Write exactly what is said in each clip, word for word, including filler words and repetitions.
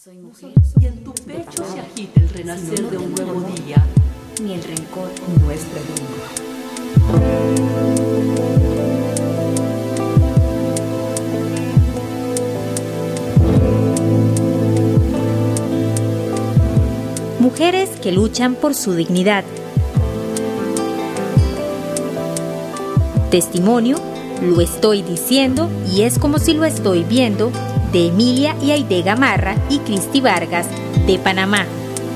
Soy mujer y en tu pecho se agita el renacer de un nuevo día, ni el rencor nuestra lengua. Mujeres que luchan por su dignidad. Testimonio, lo estoy diciendo y es como si lo estoy viendo, de Emilia y Aide Gamarra y Cristi Vargas, de Panamá.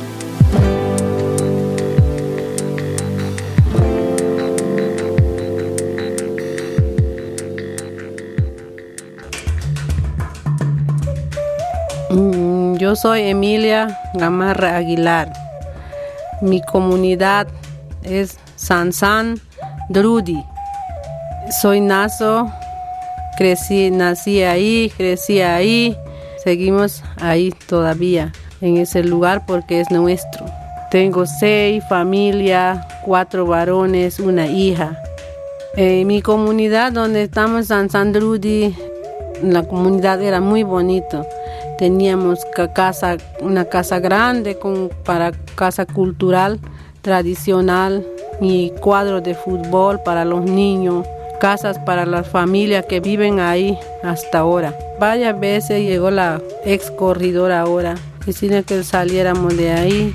Yo soy Emilia Gamarra Aguilar. Mi comunidad es San San Drudi. Soy nazo, crecí, nací ahí, crecí ahí. Seguimos ahí todavía, en ese lugar porque es nuestro. Tengo seis familias, cuatro varones, una hija. En mi comunidad donde estamos, San San Drudi, la comunidad era muy bonito. Teníamos casa, una casa grande con, para casa cultural, tradicional, y cuadros de fútbol para los niños, casas para las familias que viven ahí hasta ahora. Varias veces llegó la ex corredora ahora, quisiera que saliéramos de ahí.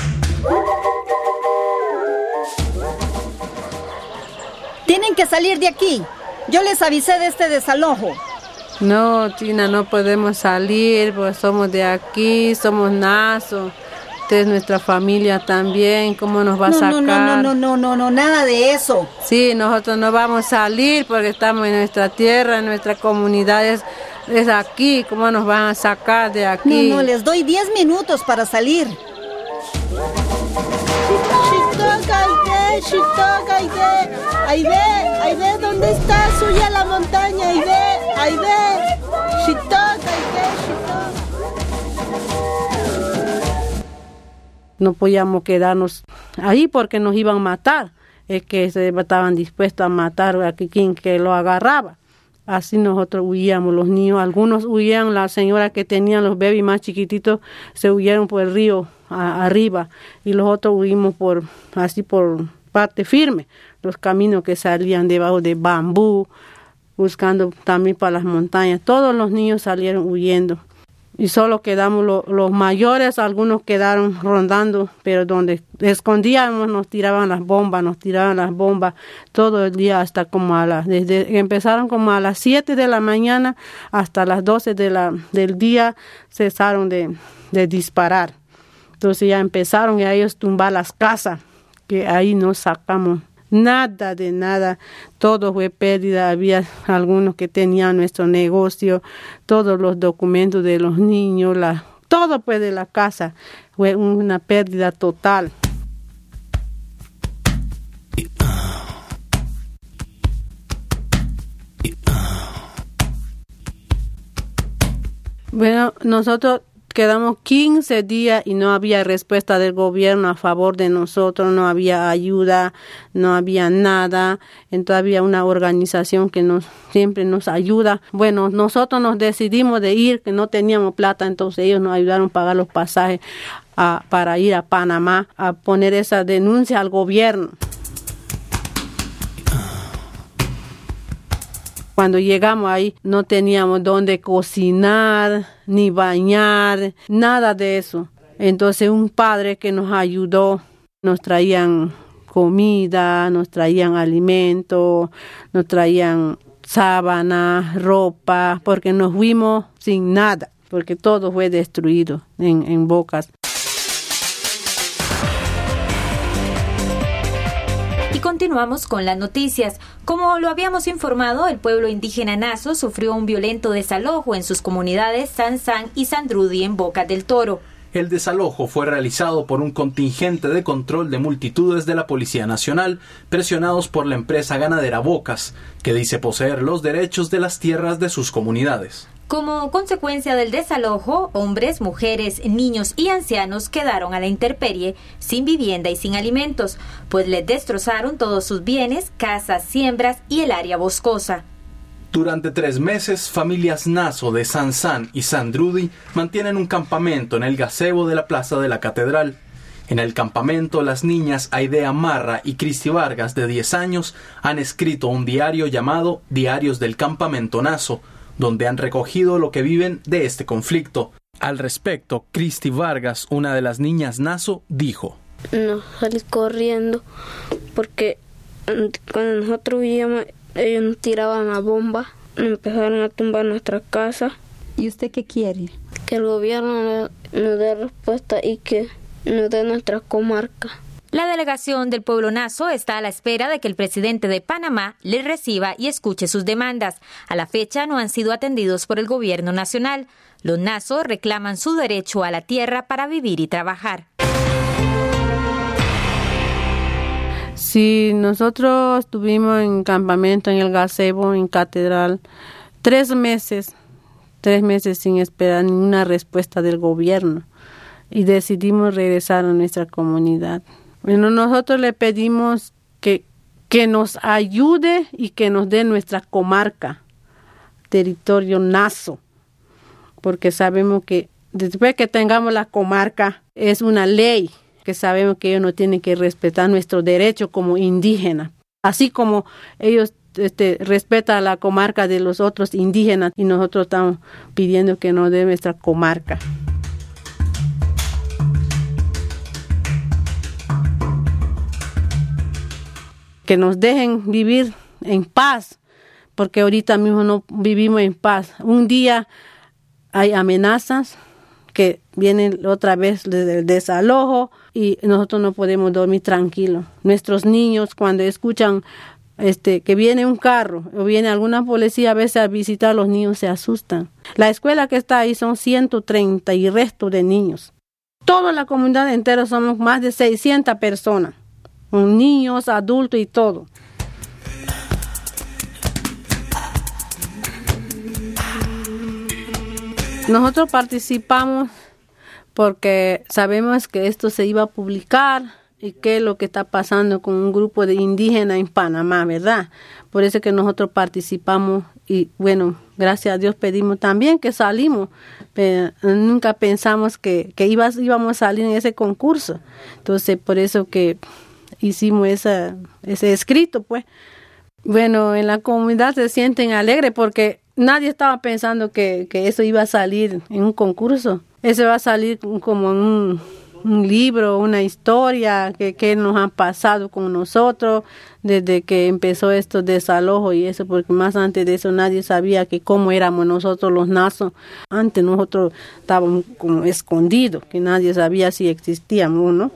Tienen que salir de aquí. Yo les avisé de este desalojo. No, Tina, no podemos salir, pues somos de aquí, somos nazos. Usted es nuestra familia también, ¿cómo nos va a no, sacar? No, no, no, no, no, no, nada de eso. Sí, nosotros no vamos a salir porque estamos en nuestra tierra, en nuestra comunidad es, es aquí, ¿cómo nos van a sacar de aquí? No, no, les doy diez minutos para salir. Aide, Aide, ¿dónde está? Suya la montaña, Aide, Aide, Shitok, Aide, Shitok. No podíamos quedarnos ahí porque nos iban a matar, es que se estaban dispuestos a matar a quien que lo agarraba. Así nosotros huíamos, los niños, algunos huían, las señoras que tenían los bebés más chiquititos se huyeron por el río a, arriba y los otros huimos por así por parte firme, los caminos que salían debajo de bambú, buscando también para las montañas. Todos los niños salieron huyendo y solo quedamos lo, los mayores, algunos quedaron rondando, pero donde escondíamos nos tiraban las bombas, nos tiraban las bombas todo el día hasta como a las, desde que empezaron como a las siete de la mañana hasta las doce de la, del día cesaron de, de disparar. Entonces ya empezaron a ellos tumbar las casas, que ahí no sacamos nada de nada, todo fue pérdida, había algunos que tenían nuestro negocio, todos los documentos de los niños, la, todo pues de la casa, fue una pérdida total. Bueno, nosotros quedamos quince días y no había respuesta del gobierno a favor de nosotros, no había ayuda, no había nada. Entonces había una organización que nos siempre nos ayuda. Bueno, nosotros nos decidimos de ir, que no teníamos plata, entonces ellos nos ayudaron a pagar los pasajes a, para ir a Panamá a poner esa denuncia al gobierno. Cuando llegamos ahí no teníamos dónde cocinar, ni bañar, nada de eso. Entonces un padre que nos ayudó, nos traían comida, nos traían alimento, nos traían sábanas, ropa, porque nos fuimos sin nada, porque todo fue destruido en, en Bocas. Y continuamos con las noticias. Como lo habíamos informado, el pueblo indígena Naso sufrió un violento desalojo en sus comunidades San San y San Drudi en Bocas del Toro. El desalojo fue realizado por un contingente de control de multitudes de la Policía Nacional, presionados por la empresa ganadera Bocas, que dice poseer los derechos de las tierras de sus comunidades. Como consecuencia del desalojo, hombres, mujeres, niños y ancianos quedaron a la intemperie, sin vivienda y sin alimentos, pues les destrozaron todos sus bienes, casas, siembras y el área boscosa. Durante tres meses, familias Naso de San San y Sandrudi mantienen un campamento en el gazebo de la Plaza de la Catedral. En el campamento, las niñas Aidea Marra y Cristi Vargas, de diez años, han escrito un diario llamado Diarios del Campamento Naso, donde han recogido lo que viven de este conflicto. Al respecto, Cristi Vargas, una de las niñas Naso, dijo: Nos salí corriendo porque cuando nosotros vivíamos, ellos nos tiraban la bomba, empezaron a tumbar nuestra casa. ¿Y usted qué quiere? Que el gobierno nos dé respuesta y que nos dé nuestra comarca. La delegación del pueblo Naso está a la espera de que el presidente de Panamá le reciba y escuche sus demandas. A la fecha no han sido atendidos por el gobierno nacional. Los Naso reclaman su derecho a la tierra para vivir y trabajar. Sí, nosotros estuvimos en campamento en el gazebo, en Catedral, tres meses, tres meses sin esperar ninguna respuesta del gobierno y decidimos regresar a nuestra comunidad. Bueno, nosotros le pedimos que, que nos ayude y que nos dé nuestra comarca, territorio Naso, porque sabemos que después que tengamos la comarca es una ley que sabemos que ellos no tienen que respetar nuestros derechos como indígenas, así como ellos este, respetan la comarca de los otros indígenas y nosotros estamos pidiendo que nos dé nuestra comarca. Que nos dejen vivir en paz, porque ahorita mismo no vivimos en paz. Un día hay amenazas que vienen otra vez del desalojo y nosotros no podemos dormir tranquilos. Nuestros niños cuando escuchan este que viene un carro o viene alguna policía a veces a visitar, los niños se asustan. La escuela que está ahí son ciento treinta y resto de niños. Toda la comunidad entera somos más de seiscientas personas. Con niños, adultos y todo. Nosotros participamos porque sabemos que esto se iba a publicar y qué es lo que está pasando con un grupo de indígenas en Panamá, ¿verdad? Por eso que nosotros participamos y bueno, gracias a Dios pedimos también que salimos, pero nunca pensamos que, que iba, íbamos a salir en ese concurso. Entonces, por eso que hicimos esa, ese escrito, pues. Bueno, en la comunidad se sienten alegres porque nadie estaba pensando que, que eso iba a salir en un concurso. Eso va a salir como en un, un libro, una historia que, que nos ha pasado con nosotros desde que empezó estos desalojos y eso, porque más antes de eso nadie sabía que cómo éramos nosotros los Naso. Antes nosotros estábamos como escondidos, que nadie sabía si existíamos, ¿no?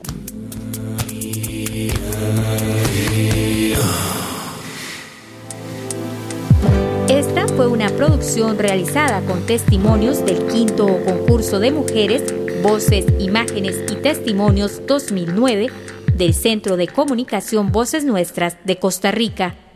Esta fue una producción realizada con testimonios del quinto concurso de mujeres, Voces, Imágenes y Testimonios dos mil nueve del Centro de Comunicación Voces Nuestras de Costa Rica.